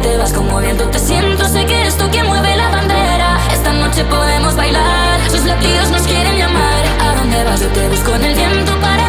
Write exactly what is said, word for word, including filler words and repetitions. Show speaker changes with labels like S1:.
S1: te vas como viento, te siento, sé que eres tú quien mueve la bandera. Esta noche podemos bailar, sus latidos nos quieren llamar. ¿A dónde vas? Yo te busco en el viento para